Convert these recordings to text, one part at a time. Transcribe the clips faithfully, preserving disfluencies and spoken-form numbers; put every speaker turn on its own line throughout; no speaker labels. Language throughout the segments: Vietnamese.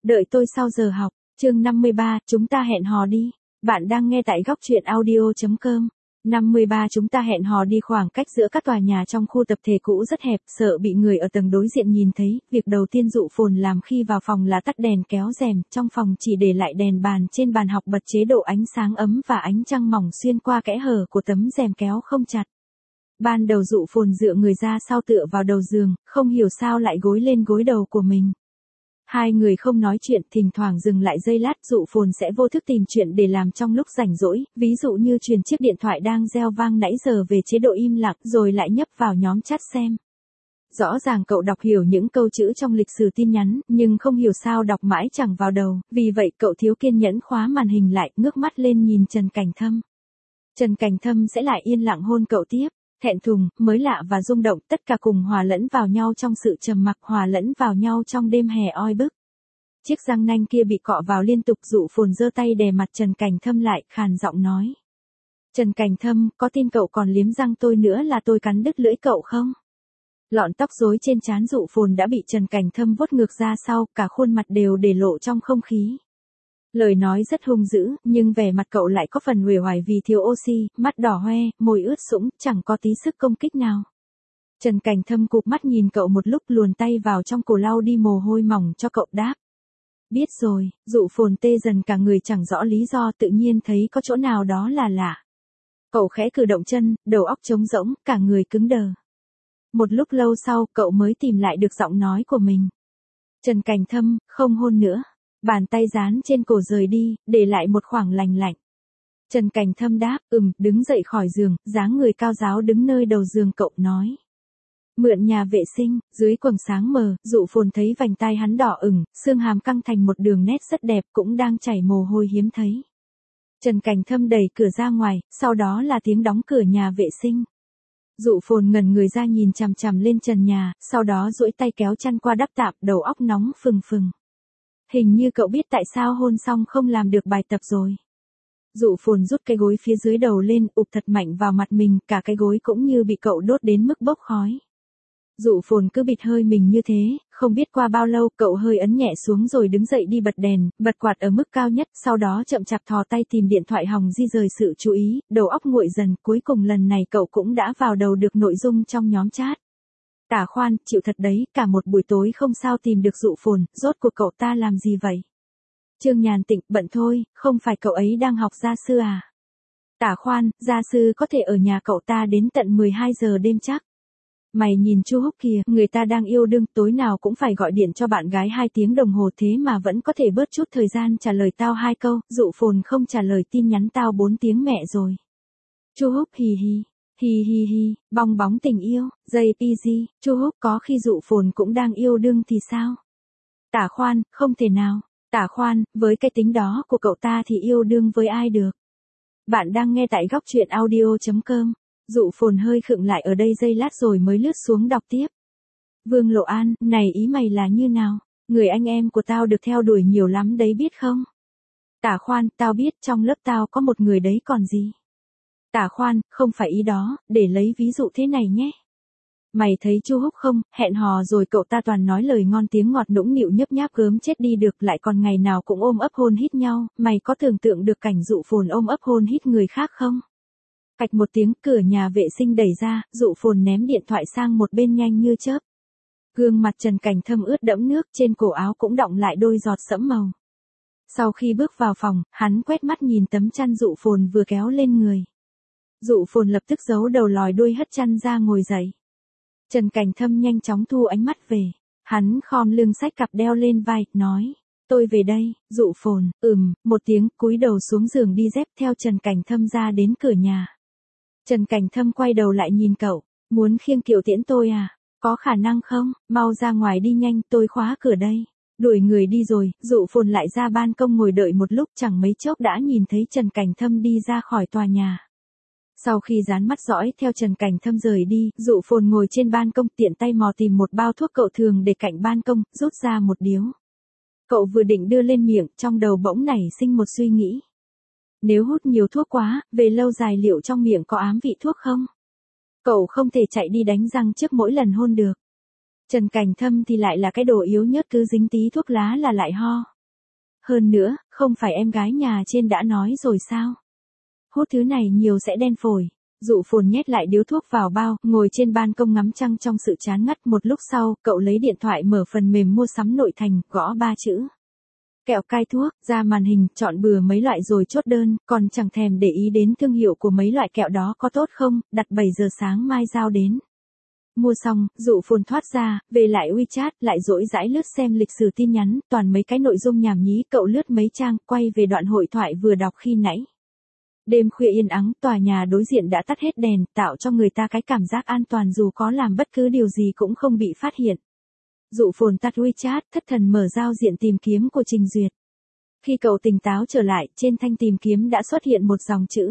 Đợi tôi sau giờ học, chương năm mươi ba, chúng ta hẹn hò đi. Bạn đang nghe tại góc truyện audio chấm com. năm mươi ba Chúng ta hẹn hò đi. Khoảng cách giữa các tòa nhà trong khu tập thể cũ rất hẹp, sợ bị người ở tầng đối diện nhìn thấy. Việc đầu tiên Dụ Phồn làm khi vào phòng là tắt đèn kéo rèm, trong phòng chỉ để lại đèn bàn trên bàn học bật chế độ ánh sáng ấm và ánh trăng mỏng xuyên qua kẽ hở của tấm rèm kéo không chặt. Ban đầu Dụ Phồn dựa người ra sau tựa vào đầu giường, không hiểu sao lại gối lên gối đầu của mình. Hai người không nói chuyện, thỉnh thoảng dừng lại giây lát, Dụ Phồn sẽ vô thức tìm chuyện để làm trong lúc rảnh rỗi, ví dụ như truyền chiếc điện thoại đang reo vang nãy giờ về chế độ im lặng, rồi lại nhấp vào nhóm chat xem. Rõ ràng cậu đọc hiểu những câu chữ trong lịch sử tin nhắn, nhưng không hiểu sao đọc mãi chẳng vào đầu, vì vậy cậu thiếu kiên nhẫn khóa màn hình lại, ngước mắt lên nhìn Trần Cảnh Thâm. Trần Cảnh Thâm sẽ lại yên lặng hôn cậu tiếp. Thẹn thùng, mới lạ và rung động, tất cả cùng hòa lẫn vào nhau trong sự trầm mặc, hòa lẫn vào nhau trong đêm hè oi bức. Chiếc răng nanh kia bị cọ vào liên tục, Dụ Phồn giơ tay đè mặt Trần Cảnh Thâm lại, khàn giọng nói. Trần Cảnh Thâm, có tin cậu còn liếm răng tôi nữa là tôi cắn đứt lưỡi cậu không? Lọn tóc rối trên trán Dụ Phồn đã bị Trần Cảnh Thâm vuốt ngược ra sau, cả khuôn mặt đều để lộ trong không khí. Lời nói rất hung dữ, nhưng vẻ mặt cậu lại có phần uể oải vì thiếu oxy, mắt đỏ hoe, môi ướt sũng, chẳng có tí sức công kích nào. Trần Cảnh Thâm cụp mắt nhìn cậu một lúc, luồn tay vào trong cổ lau đi mồ hôi mỏng cho cậu đáp. Biết rồi. Dụ Phồn tê dần cả người, chẳng rõ lý do, tự nhiên thấy có chỗ nào đó là lạ. Cậu khẽ cử động chân, đầu óc trống rỗng, cả người cứng đờ. Một lúc lâu sau, cậu mới tìm lại được giọng nói của mình. Trần Cảnh Thâm, không hôn nữa. Bàn tay dán trên cổ rời đi, để lại một khoảng lành lạnh. Trần Cảnh Thâm đáp, ừm, đứng dậy khỏi giường, dáng người cao ráo đứng nơi đầu giường, cậu nói. Mượn nhà vệ sinh. Dưới quầng sáng mờ, Dụ Phồn thấy vành tai hắn đỏ ửng, xương hàm căng thành một đường nét rất đẹp, cũng đang chảy mồ hôi hiếm thấy. Trần Cảnh Thâm đẩy cửa ra ngoài, sau đó là tiếng đóng cửa nhà vệ sinh. Dụ Phồn ngẩn người ra nhìn chằm chằm lên trần nhà, sau đó duỗi tay kéo chăn qua đắp tạm, đầu óc nóng phừng phừng. Hình như cậu biết tại sao hôn xong không làm được bài tập rồi. Dụ Phồn rút cái gối phía dưới đầu lên, ụp thật mạnh vào mặt mình, cả cái gối cũng như bị cậu đốt đến mức bốc khói. Dụ Phồn cứ bịt hơi mình như thế, không biết qua bao lâu, cậu hơi ấn nhẹ xuống rồi đứng dậy đi bật đèn, bật quạt ở mức cao nhất, sau đó chậm chạp thò tay tìm điện thoại hòng di rời sự chú ý, đầu óc nguội dần, cuối cùng lần này cậu cũng đã vào đầu được nội dung trong nhóm chat. Tả Khoan, chịu thật đấy, cả một buổi tối không sao tìm được Dụ Phồn, rốt cuộc cậu ta làm gì vậy? Trương Nhàn Tịnh, bận thôi, không phải cậu ấy đang học gia sư à? Tả Khoan, gia sư có thể ở nhà cậu ta đến tận mười hai giờ đêm chắc. Mày nhìn Chu Húc kìa, người ta đang yêu đương, tối nào cũng phải gọi điện cho bạn gái hai tiếng đồng hồ, thế mà vẫn có thể bớt chút thời gian trả lời tao hai câu. Dụ Phồn không trả lời tin nhắn tao bốn tiếng mẹ rồi. Chu Húc hì hì. Hi hi hi, bong bóng tình yêu, jay pê giê, Chu Húc có khi Dụ Phồn cũng đang yêu đương thì sao? Tả Khoan, không thể nào. Tả Khoan, với cái tính đó của cậu ta thì yêu đương với ai được? Bạn đang nghe tại góc truyện audio chấm com. Dụ Phồn hơi khựng lại ở đây giây lát rồi mới lướt xuống đọc tiếp. Vương Lộ An, này ý mày là như nào? Người anh em của tao được theo đuổi nhiều lắm đấy biết không? Tả Khoan, tao biết, trong lớp tao có một người đấy còn gì? Tả Khoan, không phải ý đó, để lấy ví dụ thế này nhé. Mày thấy Chu Húc không, hẹn hò rồi cậu ta toàn nói lời ngon tiếng ngọt, nũng nịu nhấp nháp gớm chết đi được, lại còn ngày nào cũng ôm ấp hôn hít nhau, mày có tưởng tượng được cảnh Dụ Phồn ôm ấp hôn hít người khác không? Cạch một tiếng, cửa nhà vệ sinh đẩy ra, Dụ Phồn ném điện thoại sang một bên nhanh như chớp. Gương mặt Trần Cảnh Thâm ướt đẫm nước, trên cổ áo cũng đọng lại đôi giọt sẫm màu. Sau khi bước vào phòng, hắn quét mắt nhìn tấm chăn Dụ Phồn vừa kéo lên người. Dụ Phồn lập tức giấu đầu lòi đuôi hất chăn ra ngồi dậy. Trần Cảnh Thâm nhanh chóng thu ánh mắt về. Hắn khom lưng xách cặp đeo lên vai, nói. Tôi về đây. Dụ Phồn, ừm, một tiếng, cúi đầu xuống giường đi dép theo Trần Cảnh Thâm ra đến cửa nhà. Trần Cảnh Thâm quay đầu lại nhìn cậu. Muốn khiêng kiệu tiễn tôi à? Có khả năng không? Mau ra ngoài đi nhanh, tôi khóa cửa đây. Đuổi người đi rồi, Dụ Phồn lại ra ban công ngồi đợi một lúc, chẳng mấy chốc đã nhìn thấy Trần Cảnh Thâm đi ra khỏi tòa nhà. Sau khi dán mắt dõi theo Trần Cảnh Thâm rời đi, Dụ Phồn ngồi trên ban công tiện tay mò tìm một bao thuốc cậu thường để cạnh ban công, rút ra một điếu. Cậu vừa định đưa lên miệng, trong đầu bỗng nảy sinh một suy nghĩ. Nếu hút nhiều thuốc quá, về lâu dài liệu trong miệng có ám vị thuốc không? Cậu không thể chạy đi đánh răng trước mỗi lần hôn được. Trần Cảnh Thâm thì lại là cái đồ yếu nhớt, cứ dính tí thuốc lá là lại ho. Hơn nữa, không phải em gái nhà trên đã nói rồi sao? Hút thứ này nhiều sẽ đen phổi. Dụ Phồn nhét lại điếu thuốc vào bao, ngồi trên ban công ngắm trăng trong sự chán ngắt. Một lúc sau, cậu lấy điện thoại mở phần mềm mua sắm nội thành, gõ ba chữ. Kẹo cai thuốc, ra màn hình, chọn bừa mấy loại rồi chốt đơn, còn chẳng thèm để ý đến thương hiệu của mấy loại kẹo đó có tốt không, đặt bảy giờ sáng mai giao đến. Mua xong, Dụ Phồn thoát ra, về lại WeChat, lại dỗi dãi lướt xem lịch sử tin nhắn, toàn mấy cái nội dung nhảm nhí, cậu lướt mấy trang, quay về đoạn hội thoại vừa đọc khi nãy. Đêm khuya yên ắng, tòa nhà đối diện đã tắt hết đèn, tạo cho người ta cái cảm giác an toàn dù có làm bất cứ điều gì cũng không bị phát hiện. Dụ Phồn tắt WeChat, thất thần mở giao diện tìm kiếm của Trình Duyệt. Khi cậu tỉnh táo trở lại, trên thanh tìm kiếm đã xuất hiện một dòng chữ.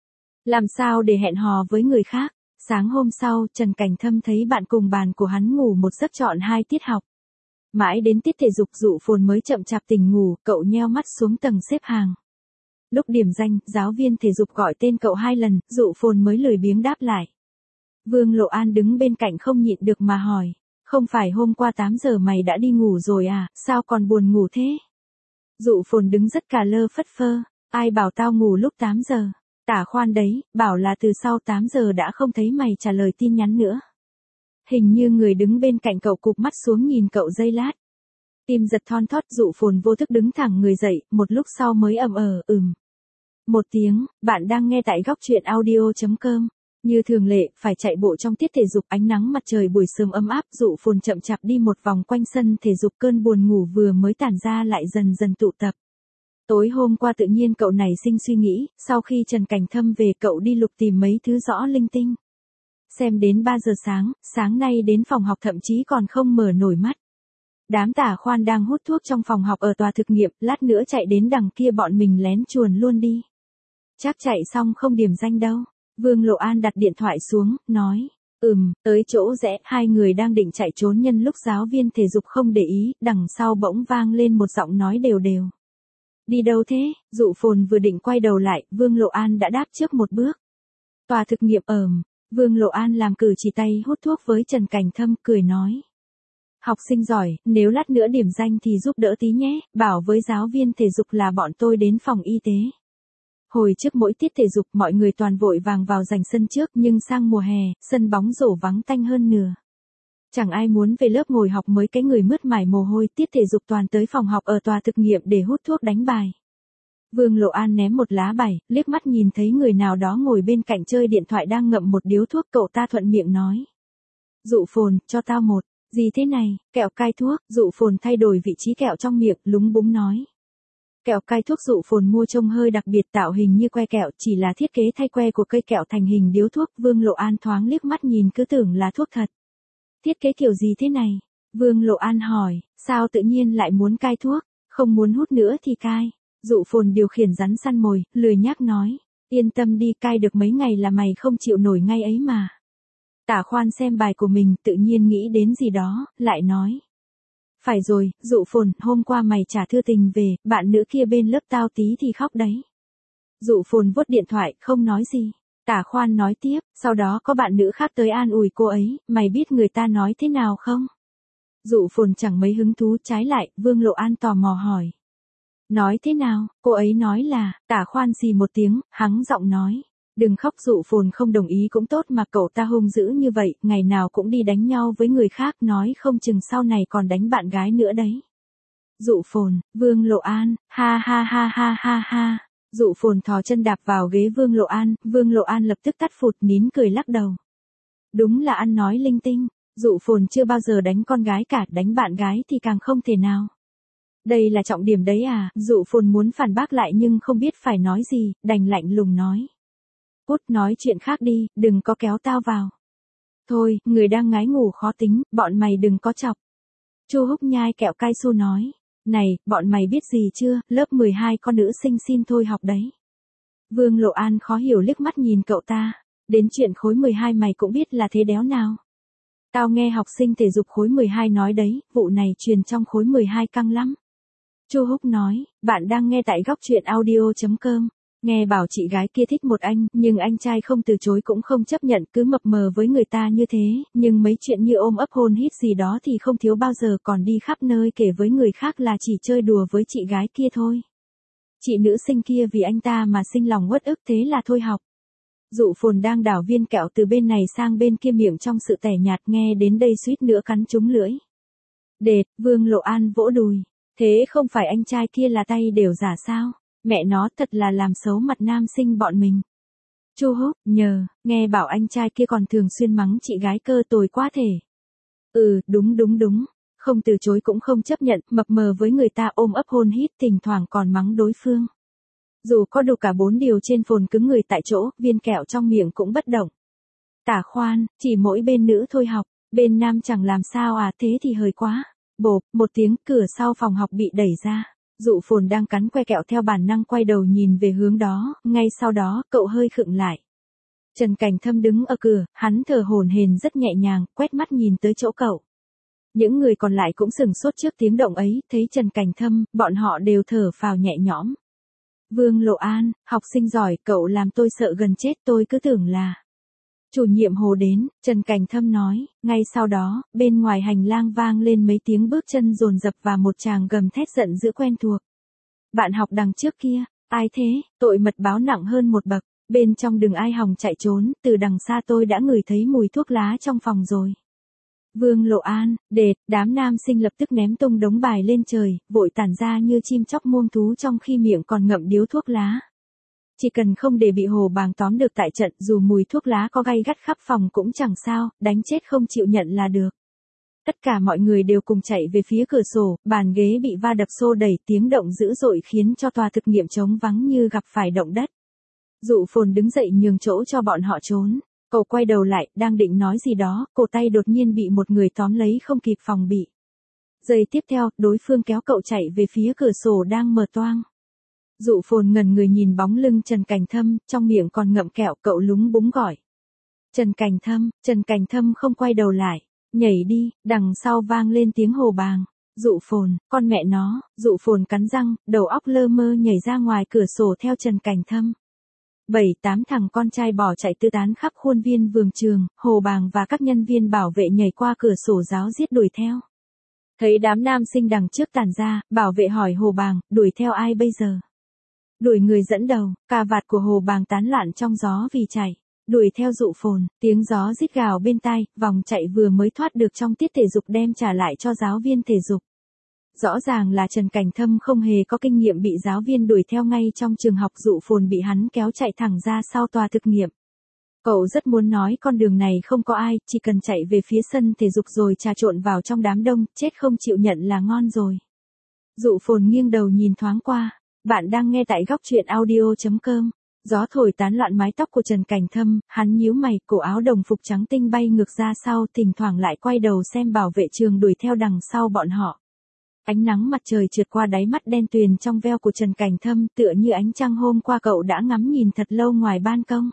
Làm sao để hẹn hò với người khác? Sáng hôm sau, Trần Cảnh Thâm thấy bạn cùng bàn của hắn ngủ một giấc trọn hai tiết học. Mãi đến tiết thể dục Dụ Phồn mới chậm chạp tỉnh ngủ, cậu nheo mắt xuống tầng xếp hàng. Lúc điểm danh, giáo viên thể dục gọi tên cậu hai lần, Dụ Phồn mới lười biếng đáp lại. Vương Lộ An đứng bên cạnh không nhịn được mà hỏi. Không phải hôm qua tám giờ mày đã đi ngủ rồi à, sao còn buồn ngủ thế? Dụ Phồn đứng rất cà lơ phất phơ, ai bảo tao ngủ lúc tám giờ? Tả khoan đấy, bảo là từ sau tám giờ đã không thấy mày trả lời tin nhắn nữa. Hình như người đứng bên cạnh cậu cụp mắt xuống nhìn cậu giây lát. Tim giật thon thót, Dụ Phồn vô thức đứng thẳng người dậy, một lúc sau mới ậm ờ, ừm. Một tiếng, bạn đang nghe tại góc truyện audio chấm com. Như thường lệ, phải chạy bộ trong tiết thể dục, ánh nắng mặt trời buổi sớm ấm áp, Dụ Phồn chậm chạp đi một vòng quanh sân thể dục, cơn buồn ngủ vừa mới tản ra lại dần dần tụ tập. Tối hôm qua tự nhiên cậu nảy sinh suy nghĩ, sau khi Trần Cảnh Thâm về cậu đi lục tìm mấy thứ rõ linh tinh. Xem đến ba giờ sáng, sáng nay đến phòng học thậm chí còn không mở nổi mắt. Đám Tả Khoan đang hút thuốc trong phòng học ở tòa thực nghiệm, lát nữa chạy đến đằng kia bọn mình lén chuồn luôn đi. Chắc chạy xong không điểm danh đâu. Vương Lộ An đặt điện thoại xuống, nói, ừm, tới chỗ rẽ, hai người đang định chạy trốn nhân lúc giáo viên thể dục không để ý, đằng sau bỗng vang lên một giọng nói đều đều. Đi đâu thế? Dụ Phồn vừa định quay đầu lại, Vương Lộ An đã đáp trước một bước. Tòa thực nghiệm ờm, Vương Lộ An làm cử chỉ tay hút thuốc với Trần Cảnh Thâm, cười nói. Học sinh giỏi, nếu lát nữa điểm danh thì giúp đỡ tí nhé, bảo với giáo viên thể dục là bọn tôi đến phòng y tế. Hồi trước mỗi tiết thể dục mọi người toàn vội vàng vào giành sân trước, nhưng sang mùa hè, sân bóng rổ vắng tanh hơn nửa. Chẳng ai muốn về lớp ngồi học mấy cái người mướt mải mồ hôi, tiết thể dục toàn tới phòng học ở tòa thực nghiệm để hút thuốc đánh bài. Vương Lộ An ném một lá bài, liếc mắt nhìn thấy người nào đó ngồi bên cạnh chơi điện thoại đang ngậm một điếu thuốc, cậu ta thuận miệng nói. Dụ Phồn, cho tao một. Gì thế này? Kẹo cai thuốc. Dụ Phồn thay đổi vị trí kẹo trong miệng, lúng búng nói. Kẹo cai thuốc Dụ Phồn mua trông hơi đặc biệt, tạo hình như que kẹo, chỉ là thiết kế thay que của cây kẹo thành hình điếu thuốc. Vương Lộ An thoáng liếc mắt nhìn cứ tưởng là thuốc thật. Thiết kế kiểu gì thế này? Vương Lộ An hỏi, sao tự nhiên lại muốn cai thuốc, không muốn hút nữa thì cai. Dụ Phồn điều khiển rắn săn mồi, lười nhác nói, yên tâm đi, cai được mấy ngày là mày không chịu nổi ngay ấy mà. Tả Khoan xem bài của mình, tự nhiên nghĩ đến gì đó, lại nói. Phải rồi, Dụ Phồn, hôm qua mày trả thư tình về, bạn nữ kia bên lớp tao tí thì khóc đấy. Dụ Phồn vuốt điện thoại, không nói gì. Tả Khoan nói tiếp, sau đó có bạn nữ khác tới an ủi cô ấy, mày biết người ta nói thế nào không? Dụ Phồn chẳng mấy hứng thú, trái lại, Vương Lộ An tò mò hỏi. Nói thế nào? Cô ấy nói là, Tả Khoan xì một tiếng, hắng giọng nói. Đừng khóc. Dụ Phồn không đồng ý cũng tốt mà, cậu ta hung dữ như vậy, ngày nào cũng đi đánh nhau với người khác, nói không chừng sau này còn đánh bạn gái nữa đấy. Dụ Phồn, Vương Lộ An, ha ha ha ha ha ha. Dụ Phồn thò chân đạp vào ghế Vương Lộ An, Vương Lộ An lập tức tắt phụt, nín cười lắc đầu. Đúng là ăn nói linh tinh, Dụ Phồn chưa bao giờ đánh con gái cả, đánh bạn gái thì càng không thể nào. Đây là trọng điểm đấy à? Dụ Phồn muốn phản bác lại nhưng không biết phải nói gì, đành lạnh lùng nói. Cút, nói chuyện khác đi, đừng có kéo tao vào. Thôi, người đang ngái ngủ khó tính, bọn mày đừng có chọc. Chu Húc nhai kẹo cai su nói. Này, bọn mày biết gì chưa, lớp mười hai con nữ sinh xin thôi học đấy. Vương Lộ An khó hiểu liếc mắt nhìn cậu ta. Đến chuyện khối mười hai mày cũng biết là thế đéo nào. Tao nghe học sinh thể dục khối mười hai nói đấy, vụ này truyền trong khối mười hai căng lắm. Chu Húc nói, bạn đang nghe tại góc truyện audio chấm com. Nghe bảo chị gái kia thích một anh, nhưng anh trai không từ chối cũng không chấp nhận, cứ mập mờ với người ta như thế, nhưng mấy chuyện như ôm ấp hôn hít gì đó thì không thiếu bao giờ, còn đi khắp nơi kể với người khác là chỉ chơi đùa với chị gái kia thôi. Chị nữ sinh kia vì anh ta mà sinh lòng uất ức, thế là thôi học. Dụ Phồn đang đảo viên kẹo từ bên này sang bên kia, miệng trong sự tẻ nhạt, nghe đến đây suýt nữa cắn trúng lưỡi. Đệt, Vương Lộ An vỗ đùi. Thế không phải anh trai kia là tay đều giả sao? Mẹ nó thật là làm xấu mặt nam sinh bọn mình. Chu Húc, nhờ, nghe bảo anh trai kia còn thường xuyên mắng chị gái cơ tồi quá thể. Ừ, đúng đúng đúng. Không từ chối cũng không chấp nhận, mập mờ với người ta ôm ấp hôn hít, thỉnh thoảng còn mắng đối phương. Dù có đủ cả bốn điều trên, Phồn cứng người tại chỗ, viên kẹo trong miệng cũng bất động. Tả khoan, chỉ mỗi bên nữ thôi học, bên nam chẳng làm sao à, thế thì hơi quá. Bộp, một tiếng, cửa sau phòng học bị đẩy ra. Dụ Phồn đang cắn que kẹo theo bản năng quay đầu nhìn về hướng đó, ngay sau đó, cậu hơi khựng lại. Trần Cảnh Thâm đứng ở cửa, hắn thở hổn hển rất nhẹ nhàng, quét mắt nhìn tới chỗ cậu. Những người còn lại cũng sửng sốt trước tiếng động ấy, thấy Trần Cảnh Thâm, bọn họ đều thở phào nhẹ nhõm. Vương Lộ An, học sinh giỏi, cậu làm tôi sợ gần chết, tôi cứ tưởng là chủ nhiệm Hồ đến, Trần Cảnh Thâm nói, ngay sau đó, bên ngoài hành lang vang lên mấy tiếng bước chân dồn dập và một tràng gầm thét giận dữ quen thuộc. Bạn học đằng trước kia, ai thế, tội mật báo nặng hơn một bậc, bên trong đừng ai hòng chạy trốn, từ đằng xa tôi đã ngửi thấy mùi thuốc lá trong phòng rồi. Vương Lộ An, đệt, đám nam sinh lập tức ném tung đống bài lên trời, vội tản ra như chim chóc muông thú trong khi miệng còn ngậm điếu thuốc lá. Chỉ cần không để bị Hồ Bàng tóm được tại trận, dù mùi thuốc lá có gay gắt khắp phòng cũng chẳng sao, đánh chết không chịu nhận là được. Tất cả mọi người đều cùng chạy về phía cửa sổ, bàn ghế bị va đập xô đẩy, tiếng động dữ dội khiến cho tòa thực nghiệm trống vắng như gặp phải động đất. Dụ Phồn đứng dậy nhường chỗ cho bọn họ trốn. Cậu quay đầu lại, đang định nói gì đó, cổ tay đột nhiên bị một người tóm lấy không kịp phòng bị. Giây tiếp theo, đối phương kéo cậu chạy về phía cửa sổ đang mở toang. Dụ Phồn ngẩn người nhìn bóng lưng Trần Cảnh Thâm, trong miệng còn ngậm kẹo, cậu lúng búng gọi. Trần Cảnh Thâm, Trần Cảnh Thâm không quay đầu lại. Nhảy đi, đằng sau vang lên tiếng Hồ Bàng. Dụ Phồn, con mẹ nó, Dụ Phồn cắn răng, đầu óc lơ mơ nhảy ra ngoài cửa sổ theo Trần Cảnh Thâm. Bảy tám thằng con trai bỏ chạy tứ tán khắp khuôn viên vườn trường, Hồ Bàng và các nhân viên bảo vệ nhảy qua cửa sổ giáo giết đuổi theo. Thấy đám nam sinh đằng trước tản ra, bảo vệ hỏi Hồ Bàng, đuổi theo ai bây giờ? Đuổi người dẫn đầu, cà vạt của Hồ Bàng tán loạn trong gió vì chạy. Đuổi theo Dụ Phồn, tiếng gió rít gào bên tai, vòng chạy vừa mới thoát được trong tiết thể dục đem trả lại cho giáo viên thể dục. Rõ ràng là Trần Cảnh Thâm không hề có kinh nghiệm bị giáo viên đuổi theo ngay trong trường học, Dụ Phồn bị hắn kéo chạy thẳng ra sau tòa thực nghiệm. Cậu rất muốn nói con đường này không có ai, chỉ cần chạy về phía sân thể dục rồi trà trộn vào trong đám đông, chết không chịu nhận là ngon rồi. Dụ Phồn nghiêng đầu nhìn thoáng qua, bạn đang nghe tại góc truyện audio chấm com. Gió thổi tán loạn mái tóc của Trần Cảnh Thâm, hắn nhíu mày, cổ áo đồng phục trắng tinh bay ngược ra sau, thỉnh thoảng lại quay đầu xem bảo vệ trường đuổi theo đằng sau bọn họ. Ánh nắng mặt trời trượt qua đáy mắt đen tuyền trong veo của Trần Cảnh Thâm, tựa như ánh trăng hôm qua cậu đã ngắm nhìn thật lâu ngoài ban công.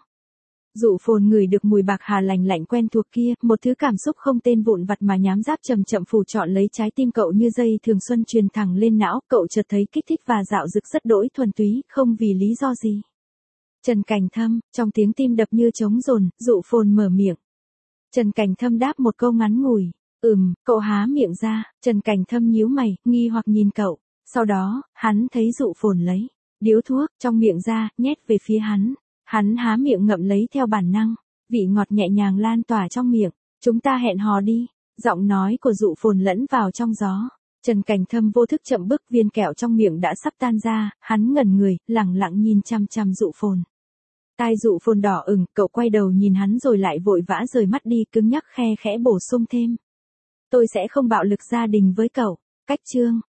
Dụ Phồn ngửi được mùi bạc hà lành lạnh quen thuộc kia, một thứ cảm xúc không tên vụn vặt mà nhám giáp chậm chậm phủ trọn lấy trái tim cậu như dây thường xuân truyền thẳng lên não, cậu chợt thấy kích thích và dạo dực rất đỗi thuần túy, không vì lý do gì. Trần Cảnh Thâm, trong tiếng tim đập như trống dồn, Dụ Phồn mở miệng. Trần Cảnh Thâm đáp một câu ngắn ngủi. Ừm, cậu há miệng ra, Trần Cảnh Thâm nhíu mày, nghi hoặc nhìn cậu. Sau đó, hắn thấy Dụ Phồn lấy điếu thuốc trong miệng ra, nhét về phía hắn. Hắn há miệng ngậm lấy theo bản năng, vị ngọt nhẹ nhàng lan tỏa trong miệng. Chúng ta hẹn hò đi. Giọng nói của Dụ Phồn lẫn vào trong gió. Trần Cảnh Thâm vô thức chậm bước, viên kẹo trong miệng đã sắp tan ra, hắn ngẩn người, lẳng lặng nhìn chăm chăm Dụ Phồn. Tai Dụ Phồn đỏ ửng, cậu quay đầu nhìn hắn rồi lại vội vã rời mắt đi, cứng nhắc khe khẽ bổ sung thêm. Tôi sẽ không bạo lực gia đình với cậu. Cách chương